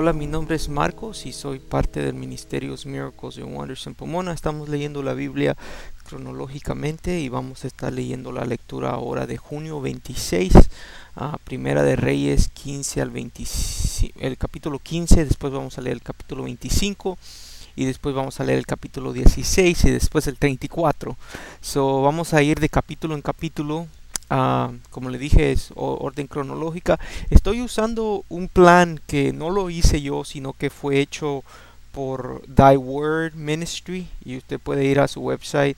Hola, mi nombre es Marcos y soy parte del ministerio Miracles and Wonders en Pomona. Estamos leyendo la Biblia cronológicamente y vamos a estar leyendo la lectura ahora de junio 26, Primera de Reyes 15 al 25, el capítulo 15, después vamos a leer el capítulo 25 y después vamos a leer el capítulo 16 y después el 34. Vamos a ir de capítulo en capítulo. Como le dije, es orden cronológica. Estoy usando un plan que no lo hice yo, sino que fue hecho por Thy Word Ministry, y usted puede ir a su website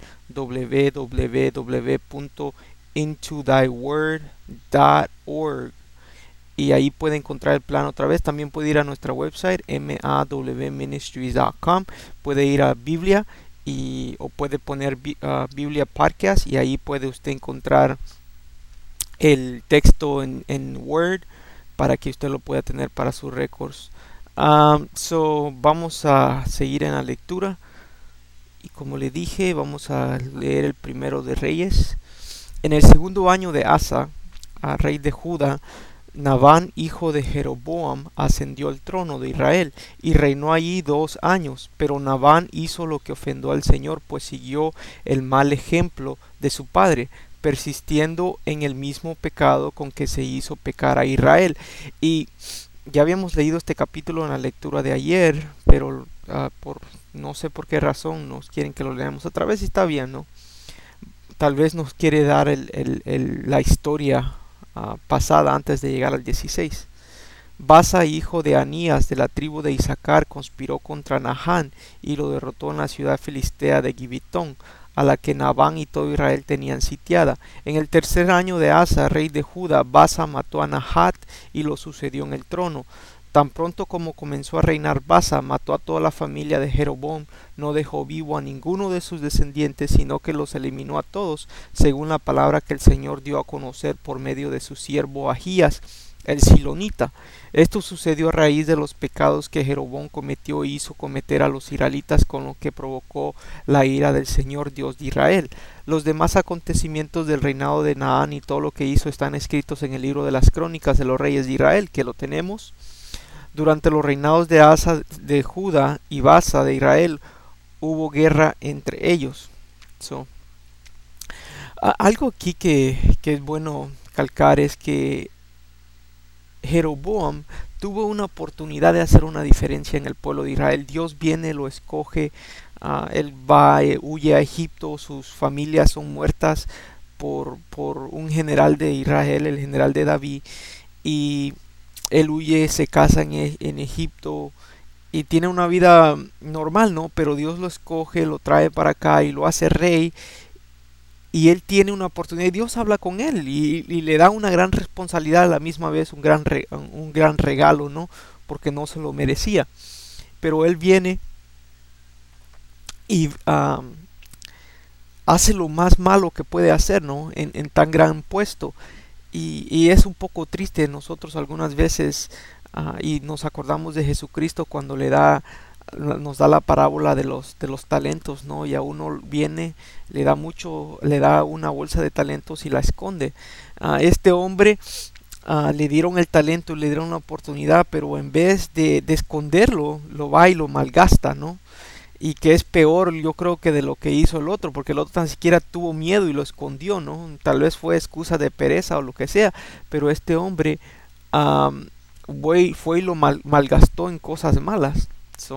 www.intothy.word.org y ahí puede encontrar el plan otra vez. También puede ir a nuestra website mawministries.com, puede ir a Biblia o puede poner Biblia Podcast y ahí puede usted encontrar el texto en Word para que usted lo pueda tener para sus récords. Vamos a seguir en la lectura y como le dije, vamos a leer el primero de Reyes. En el segundo año de Asa, rey de Judá, Nabán, hijo de Jeroboam, ascendió al trono de Israel y reinó allí 2 años. Pero Nabán hizo lo que ofendió al Señor, pues siguió el mal ejemplo de su padre, persistiendo en el mismo pecado con que se hizo pecar a Israel. Y ya habíamos leído este capítulo en la lectura de ayer, pero por no sé por qué razón nos quieren que lo leamos otra vez y está bien, ¿no? Tal vez nos quiere dar la historia pasada antes de llegar al 16. Basa, hijo de Anías, de la tribu de Isaacar, conspiró contra Nahán y lo derrotó en la ciudad filistea de Gibetón, a la que Nabán y todo Israel tenían sitiada. En el tercer año de Asa, rey de Judá, Basa mató a Nahat y lo sucedió en el trono. Tan pronto como comenzó a reinar Basa, mató a toda la familia de Jeroboam, no dejó vivo a ninguno de sus descendientes, sino que los eliminó a todos, según la palabra que el Señor dio a conocer por medio de su siervo Ahías, el silonita. Esto sucedió a raíz de los pecados que Jeroboam cometió y hizo cometer a los israelitas, con lo que provocó la ira del Señor Dios de Israel. Los demás acontecimientos del reinado de Naán y todo lo que hizo están escritos en el libro de las crónicas de los reyes de Israel, que lo tenemos. Durante los reinados de Asa de Judá y Basa de Israel hubo guerra entre ellos. Algo aquí que es bueno calcar es que Jeroboam tuvo una oportunidad de hacer una diferencia en el pueblo de Israel. Dios viene, lo escoge, él va, huye a Egipto, sus familias son muertas por un general de Israel, el general de David, y él huye, se casa en Egipto y tiene una vida normal, ¿no? Pero Dios lo escoge, lo trae para acá y lo hace rey. Y él tiene una oportunidad, y Dios habla con él y le da una gran responsabilidad, a la misma vez un gran regalo, ¿no? Porque no se lo merecía. Pero él viene y hace lo más malo que puede hacer, ¿no? En tan gran puesto. Y es un poco triste nosotros algunas veces, y nos acordamos de Jesucristo cuando nos da la parábola de los talentos, ¿no? Y a uno viene, le da una bolsa de talentos y la esconde. A este hombre le dieron el talento y le dieron una oportunidad, pero en vez de esconderlo, lo va y lo malgasta, ¿no? Y que es peor, yo creo, que de lo que hizo el otro, porque el otro tan siquiera tuvo miedo y lo escondió, ¿no? Tal vez fue excusa de pereza o lo que sea, pero este hombre fue y lo malgastó en cosas malas.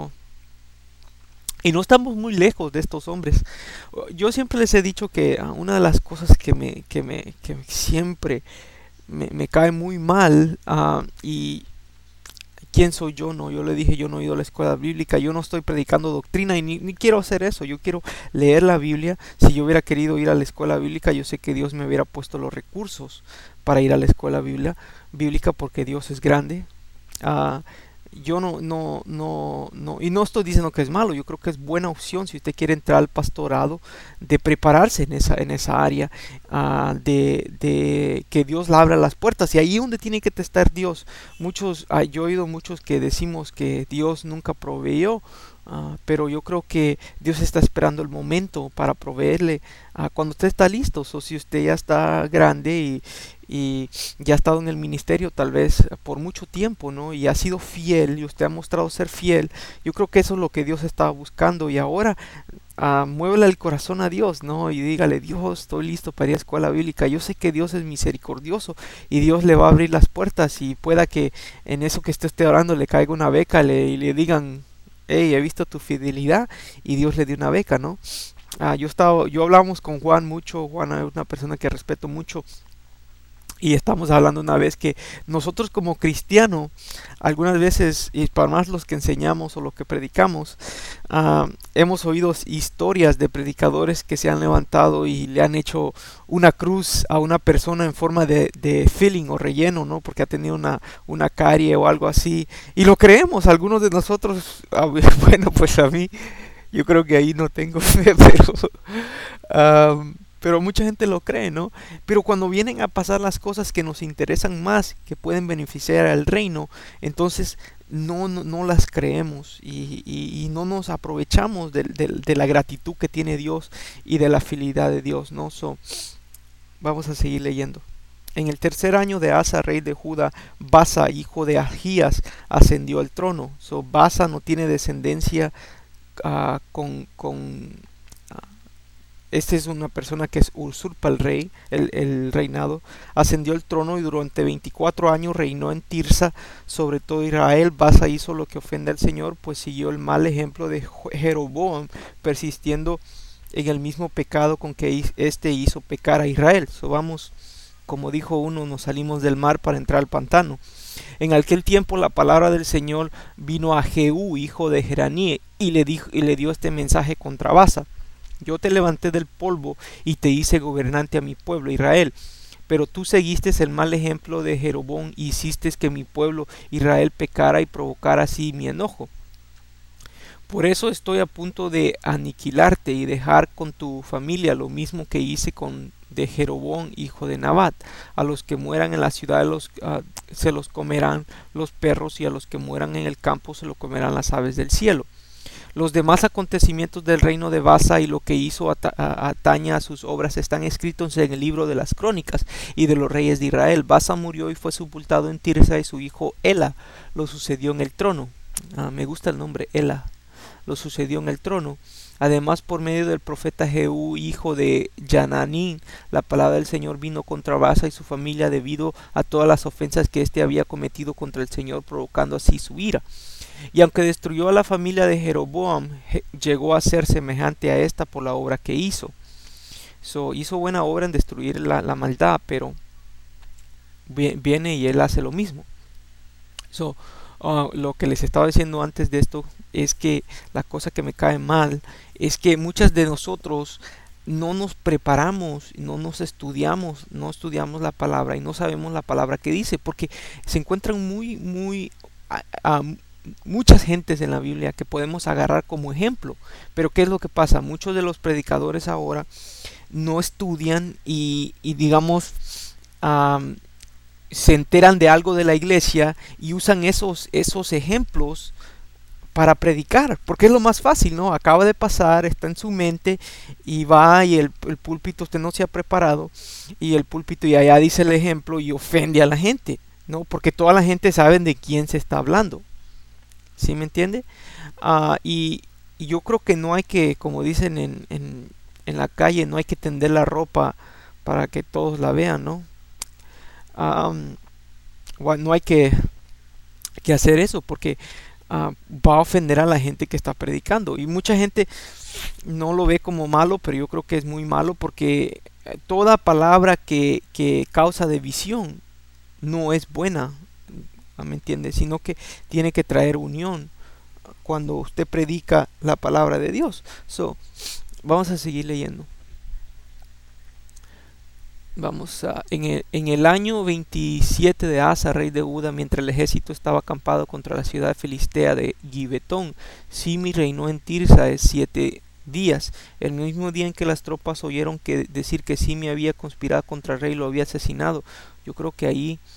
Y no estamos muy lejos de estos hombres. Yo siempre les he dicho que una de las cosas que siempre me cae muy mal, y ¿quién soy yo? No, yo le dije, yo no he ido a la escuela bíblica, yo no estoy predicando doctrina y ni quiero hacer eso. Yo quiero leer la Biblia. Si yo hubiera querido ir a la escuela bíblica, yo sé que Dios me hubiera puesto los recursos para ir a la escuela bíblica, porque Dios es grande. Yo y no estoy diciendo que es malo. Yo creo que es buena opción si usted quiere entrar al pastorado, de prepararse en esa área, de que Dios le abra las puertas, y ahí es donde tiene que estar Dios. Yo he oído muchos que decimos que Dios nunca proveyó, pero yo creo que Dios está esperando el momento para proveerle cuando usted está listo. O si usted ya está grande y ya ha estado en el ministerio tal vez por mucho tiempo, ¿no? Y ha sido fiel y usted ha mostrado ser fiel. Yo creo que eso es lo que Dios estaba buscando y ahora muévele el corazón a Dios, ¿no? Y dígale, Dios, estoy listo para ir a escuela bíblica. Yo sé que Dios es misericordioso y Dios le va a abrir las puertas y pueda que en eso que esté orando le caiga una beca y le digan, hey, he visto tu fidelidad y Dios le dio una beca, ¿no? Yo hablábamos con Juan mucho. Juan es una persona que respeto mucho y estamos hablando una vez que nosotros como cristianos, algunas veces, y para más los que enseñamos o lo que predicamos, hemos oído historias de predicadores que se han levantado y le han hecho una cruz a una persona en forma de filling o relleno, ¿no? Porque ha tenido una carie o algo así. Y lo creemos, algunos de nosotros, bueno, pues a mí, yo creo que ahí no tengo fe, pero mucha gente lo cree, ¿no? Pero cuando vienen a pasar las cosas que nos interesan más, que pueden beneficiar al reino, entonces no las creemos y no nos aprovechamos de la gratitud que tiene Dios y de la fidelidad de Dios, ¿no? Vamos a seguir leyendo. En el tercer año de Asa, rey de Judá, Basa, hijo de Ahías, ascendió al trono. Basa no tiene descendencia con esta es una persona que usurpa el reinado. Ascendió al trono y durante 24 años reinó en Tirsa sobre todo Israel. Basa hizo lo que ofende al Señor, pues siguió el mal ejemplo de Jeroboam, persistiendo en el mismo pecado con que éste hizo pecar a Israel. Vamos, como dijo uno, nos salimos del mar para entrar al pantano. En aquel tiempo la palabra del Señor vino a Jehú, hijo de Jeraní, y le dio este mensaje contra Basa. Yo te levanté del polvo y te hice gobernante a mi pueblo Israel. Pero tú seguiste el mal ejemplo de Jeroboam y hiciste que mi pueblo Israel pecara y provocara así mi enojo. Por eso estoy a punto de aniquilarte y dejar con tu familia lo mismo que hice con de Jeroboam, hijo de Nabat. A los que mueran en la ciudad se los comerán los perros, y a los que mueran en el campo se lo comerán las aves del cielo. Los demás acontecimientos del reino de Basa y lo que hizo atañe a sus obras están escritos en el libro de las crónicas y de los reyes de Israel. Basa murió y fue sepultado en Tirsa, y su hijo Ela lo sucedió en el trono. Me gusta el nombre, Ela. Lo sucedió en el trono. Además, por medio del profeta Jehú, hijo de Jananín, la palabra del Señor vino contra Basa y su familia debido a todas las ofensas que éste había cometido contra el Señor, provocando así su ira. Y aunque destruyó a la familia de Jeroboam, llegó a ser semejante a esta por la obra que hizo. Hizo buena obra en destruir la maldad, pero viene y él hace lo mismo. Lo que les estaba diciendo antes de esto es que la cosa que me cae mal es que muchas de nosotros no nos preparamos, no estudiamos la palabra y no sabemos la palabra que dice, porque se encuentran muchas gentes en la Biblia que podemos agarrar como ejemplo. Pero ¿qué es lo que pasa? Muchos de los predicadores ahora no estudian y digamos se enteran de algo de la iglesia y usan esos ejemplos para predicar, porque es lo más fácil, ¿no? Acaba de pasar, está en su mente y va, y el púlpito, usted no se ha preparado, y el púlpito y allá dice el ejemplo y ofende a la gente, ¿no? Porque toda la gente sabe de quién se está hablando. ¿Sí me entiende? Y yo creo que no hay que, como dicen en la calle, no hay que tender la ropa para que todos la vean, ¿no? No hay que hacer eso, porque va a ofender a la gente que está predicando. Y mucha gente no lo ve como malo, pero yo creo que es muy malo, porque toda palabra que causa división no es buena, ¿me entiende? Sino que tiene que traer unión cuando usted predica la palabra de Dios. Vamos a seguir leyendo. En el año 27 de Asa, rey de Judá, mientras el ejército estaba acampado contra la ciudad filistea de Gibetón, Simi reinó en Tirsa 7 días. El mismo día en que las tropas oyeron decir que Simi había conspirado contra el rey, lo había asesinado. Yo creo que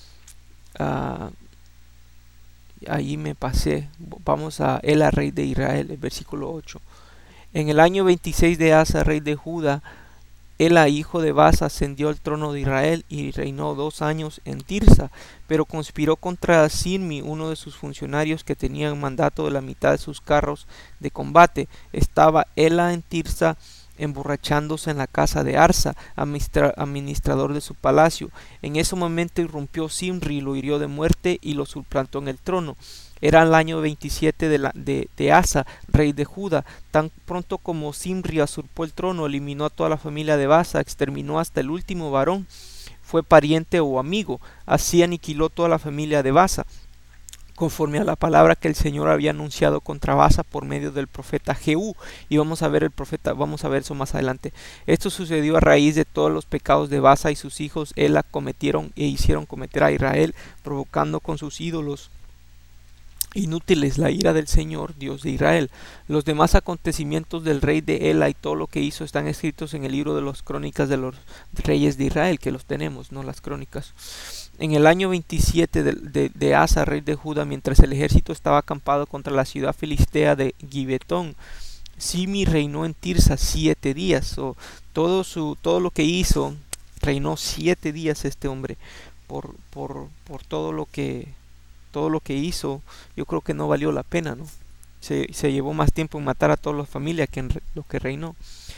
ahí me pasé. Vamos a Ela, rey de Israel, el versículo 8. En el año 26 de Asa, rey de Judá, Ela, hijo de Baasa, ascendió al trono de Israel y reinó 2 años en Tirsa, pero conspiró contra Zimri, uno de sus funcionarios que tenía mandato de la mitad de sus carros de combate. Estaba Ela en Tirsa emborrachándose en la casa de Arsa, administrador de su palacio. En ese momento irrumpió Zimri, lo hirió de muerte y lo suplantó en el trono. Era el año 27 de Asa, rey de Judá. Tan pronto como Zimri usurpó el trono, eliminó a toda la familia de Baasa, exterminó hasta el último varón, fue pariente o amigo. Así aniquiló toda la familia de Baasa, conforme a la palabra que el Señor había anunciado contra Baasa por medio del profeta Jehú. Y vamos a ver eso más adelante. Esto sucedió a raíz de todos los pecados de Baasa y sus hijos. Ela cometieron e hicieron cometer a Israel, provocando con sus ídolos inútiles la ira del Señor, Dios de Israel. Los demás acontecimientos del rey de Ela y todo lo que hizo están escritos en el libro de las crónicas de los reyes de Israel, que los tenemos, no las crónicas. En el año 27 de Asa, rey de Judá, mientras el ejército estaba acampado contra la ciudad filistea de Gibetón, Zimri reinó en Tirsa 7 días. Todo lo que hizo, reinó 7 días este hombre por todo lo que hizo. Yo creo que no valió la pena, ¿no? Se llevó más tiempo en matar a toda la familia que en lo que reinó.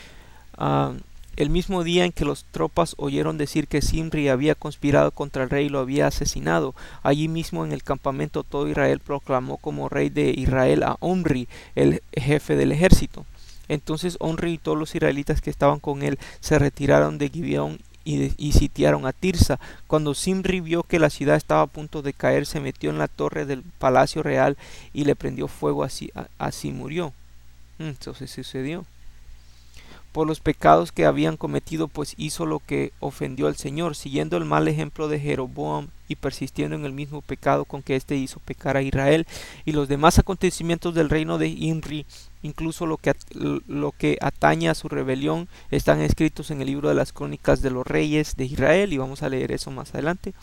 El mismo día en que las tropas oyeron decir que Zimri había conspirado contra el rey y lo había asesinado, allí mismo en el campamento todo Israel proclamó como rey de Israel a Omri, el jefe del ejército. Entonces Omri y todos los israelitas que estaban con él se retiraron de Gibeón y sitiaron a Tirsa. Cuando Zimri vio que la ciudad estaba a punto de caer, se metió en la torre del palacio real y le prendió fuego, así murió. Entonces sucedió. Por los pecados que habían cometido, pues hizo lo que ofendió al Señor, siguiendo el mal ejemplo de Jeroboam y persistiendo en el mismo pecado con que éste hizo pecar a Israel. Y los demás acontecimientos del reino de Zimri, incluso lo que atañe a su rebelión, están escritos en el libro de las crónicas de los reyes de Israel, y vamos a leer eso más adelante.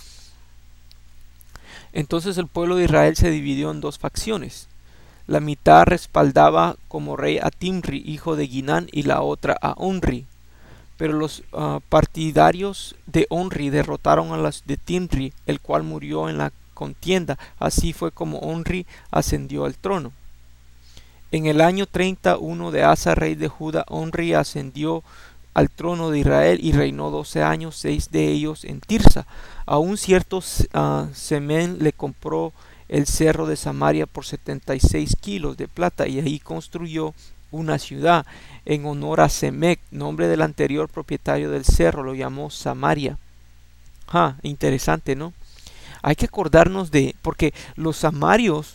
Entonces el pueblo de Israel se dividió en dos facciones. La mitad respaldaba como rey a Zimri, hijo de Ginán, y la otra a Omri. Pero los partidarios de Omri derrotaron a los de Zimri, el cual murió en la contienda. Así fue como Omri ascendió al trono. En el año 31 de Asa, rey de Judá, Omri ascendió al trono de Israel y reinó 12 años, 6 de ellos en Tirsa. A un cierto Semén le compró el cerro de Samaria por 76 kilos de plata, y ahí construyó una ciudad en honor a Semec, nombre del anterior propietario del cerro. Lo llamó Samaria. Interesante, ¿no? Hay que acordarnos porque los samarios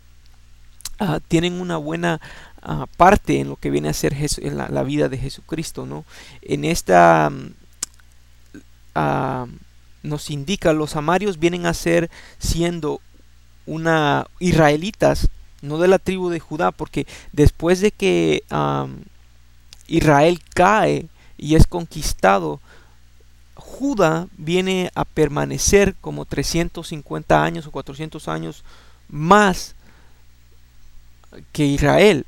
tienen una buena parte en lo que viene a ser en la vida de Jesucristo, ¿no? En esta nos indica, los samarios vienen a ser siendo israelitas, no de la tribu de Judá, porque después de que Israel cae y es conquistado, Judá viene a permanecer como 350 años o 400 años más que Israel.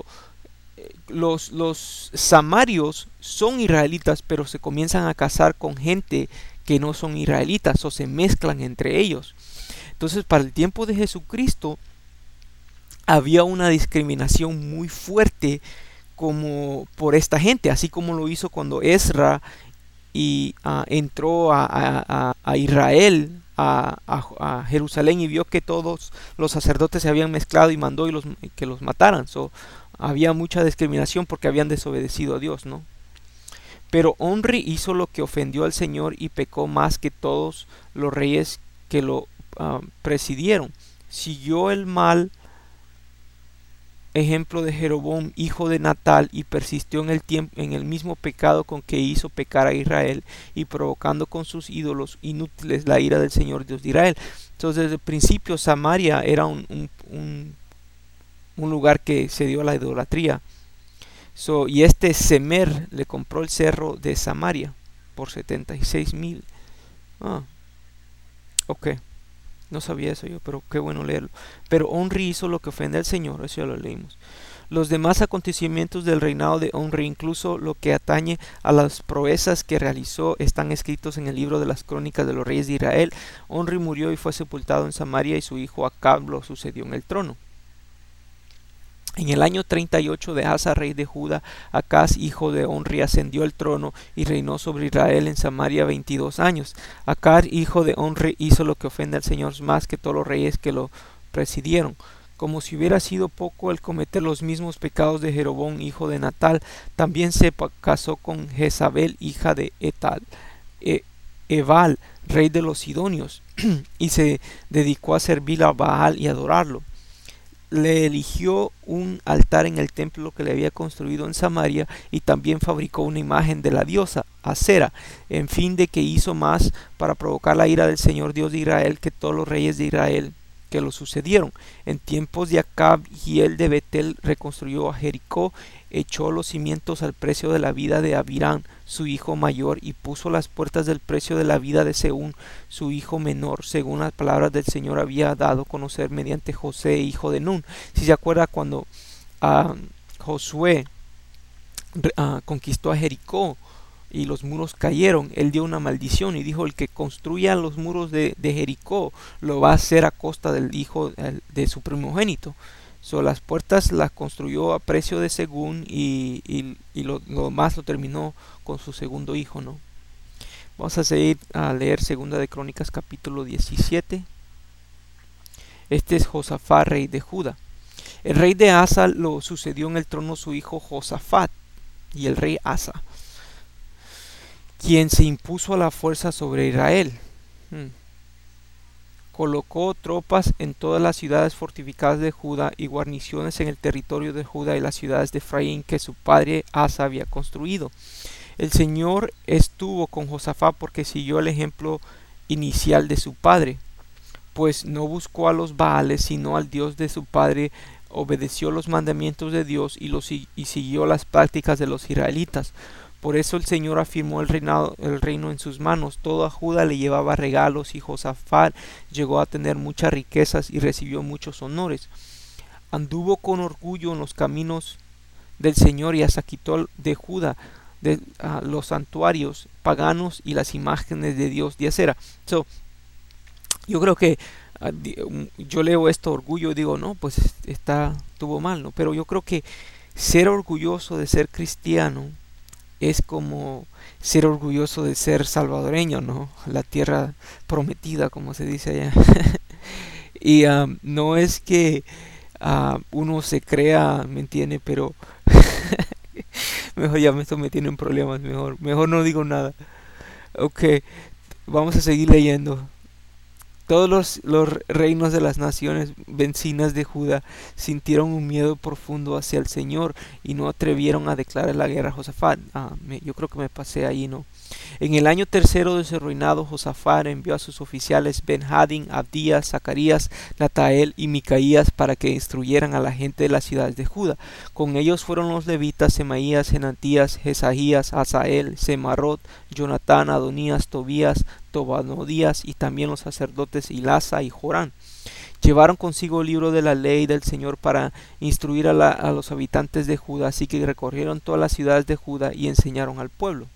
Los samarios son israelitas, pero se comienzan a casar con gente que no son israelitas, o se mezclan entre ellos. Entonces, para el tiempo de Jesucristo había una discriminación muy fuerte como por esta gente, así como lo hizo cuando Ezra entró a Israel, a Jerusalén, y vio que todos los sacerdotes se habían mezclado y mandó que los mataran. Había mucha discriminación porque habían desobedecido a Dios, ¿no? Pero Omri hizo lo que ofendió al Señor y pecó más que todos los reyes que lo presidieron. Siguió el mal ejemplo de Jeroboam, hijo de Natal, y persistió en el mismo pecado con que hizo pecar a Israel, y provocando con sus ídolos inútiles la ira del Señor Dios de Israel. Entonces, desde el principio Samaria era un lugar que se dio a la idolatría. Y este Semer le compró el cerro de Samaria por 76,000. Ok. No sabía eso yo, pero qué bueno leerlo. Pero Omri hizo lo que ofende al Señor, eso ya lo leímos. Los demás acontecimientos del reinado de Omri, incluso lo que atañe a las proezas que realizó, están escritos en el libro de las crónicas de los reyes de Israel. Omri murió y fue sepultado en Samaria y su hijo Acab lo sucedió en el trono. En el año 38 de Asa, rey de Judá, Acaz, hijo de Omri, ascendió al trono y reinó sobre Israel en Samaria 22 años. Acaz, hijo de Omri, hizo lo que ofende al Señor más que todos los reyes que lo presidieron. Como si hubiera sido poco el cometer los mismos pecados de Jeroboam, hijo de Natal, también se casó con Jezabel, hija de Etal, Ebal, rey de los Sidonios, y se dedicó a servir a Baal y adorarlo. Le eligió un altar en el templo que le había construido en Samaria y también fabricó una imagen de la diosa Acera, en fin de que hizo más para provocar la ira del Señor Dios de Israel que todos los reyes de Israel que lo sucedieron. En tiempos de Acab, Hiel de Betel reconstruyó a Jericó, echó los cimientos al precio de la vida de Abirán, su hijo mayor, y puso las puertas del precio de la vida de Seún, su hijo menor, según las palabras del Señor había dado a conocer mediante José, hijo de Nun. Si se acuerda cuando Josué conquistó a Jericó y los muros cayeron, él dio una maldición y dijo: el que construya los muros de Jericó lo va a hacer a costa del hijo de su primogénito. Las puertas las construyó a precio de Según y lo más lo terminó con su segundo hijo, ¿no? Vamos a seguir a leer Segunda de Crónicas capítulo 17. Este es Josafat, rey de Judá. El rey de Asa lo sucedió en el trono su hijo Josafat, y el rey Asa, quien se impuso a la fuerza sobre Israel. Colocó tropas en todas las ciudades fortificadas de Judá y guarniciones en el territorio de Judá y las ciudades de Efraín que su padre Asa había construido. El Señor estuvo con Josafat porque siguió el ejemplo inicial de su padre, pues no buscó a los Baales sino al Dios de su padre, obedeció los mandamientos de Dios y siguió las prácticas de los israelitas. Por eso el Señor afirmó el reino en sus manos. Toda Judá le llevaba regalos y Josafat llegó a tener muchas riquezas y recibió muchos honores. Anduvo con orgullo en los caminos del Señor y hasta quitó de Judá los santuarios paganos y las imágenes de Dios de acera. Yo creo que yo leo esto orgullo y digo, no, pues estuvo mal, ¿no? Pero yo creo que ser orgulloso de ser cristiano es como ser orgulloso de ser salvadoreño, ¿no? La tierra prometida, como se dice allá. Y no es que uno se crea, ¿me entiende? Pero mejor ya esto me tiene en problemas, mejor no digo nada. Ok, vamos a seguir leyendo. Todos los reinos de las naciones vecinas de Judá sintieron un miedo profundo hacia el Señor y no atrevieron a declarar la guerra a Josafat. Yo creo que me pasé ahí, ¿no? En el año tercero de su reinado, Josafat envió a sus oficiales Ben-Hadad, Abdías, Zacarías, Natael y Micaías para que instruyeran a la gente de las ciudades de Judá. Con ellos fueron los levitas Semaías, Senatías, Jesahías, Asael, Semarot, Jonatán, Adonías, Tobías, Tobadías y también los sacerdotes Hilasa y Jorán. Llevaron consigo el libro de la ley del Señor para instruir a los habitantes de Judá, así que recorrieron todas las ciudades de Judá y enseñaron al pueblo.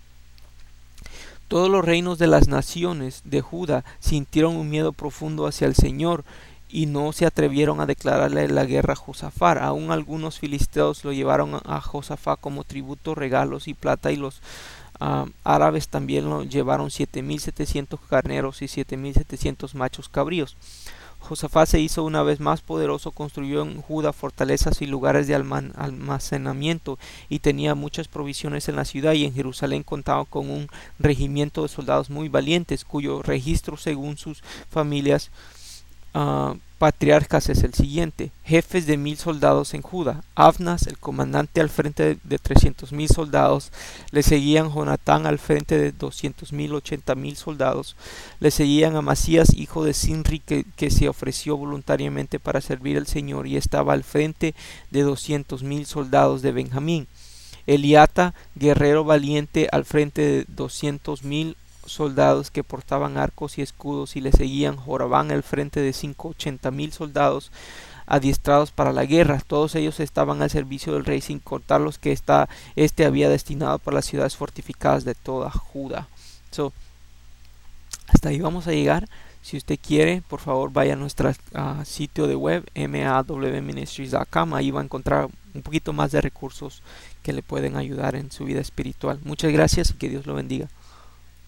Todos los reinos de las naciones de Judá sintieron un miedo profundo hacia el Señor y no se atrevieron a declararle la guerra a Josafat. Aún algunos filisteos lo llevaron a Josafat como tributo, regalos y plata, y los árabes también lo llevaron 7,700 carneros y 7,700 machos cabríos. Josafat se hizo una vez más poderoso, construyó en Judá fortalezas y lugares de almacenamiento y tenía muchas provisiones en la ciudad, y en Jerusalén contaba con un regimiento de soldados muy valientes cuyo registro según sus familias patriarcas es el siguiente: jefes de 1,000 soldados en Judá, Abnas, el comandante, al frente de 300,000 soldados, le seguían Jonatán al frente de 200,000, 80,000 soldados, le seguían Amasías, hijo de Sinri, que se ofreció voluntariamente para servir al Señor y estaba al frente de 200,000 soldados de Benjamín, Eliata, guerrero valiente, al frente de 200,000 soldados que portaban arcos y escudos y le seguían. Joram al frente de 80,000 soldados adiestrados para la guerra. Todos ellos estaban al servicio del rey, sin contar los que este había destinado para las ciudades fortificadas de toda Judá. So, hasta ahí vamos a llegar. Si usted quiere, por favor vaya a nuestro sitio de web mawministries.com. Ahí va a encontrar un poquito más de recursos que le pueden ayudar en su vida espiritual. Muchas gracias y que Dios lo bendiga.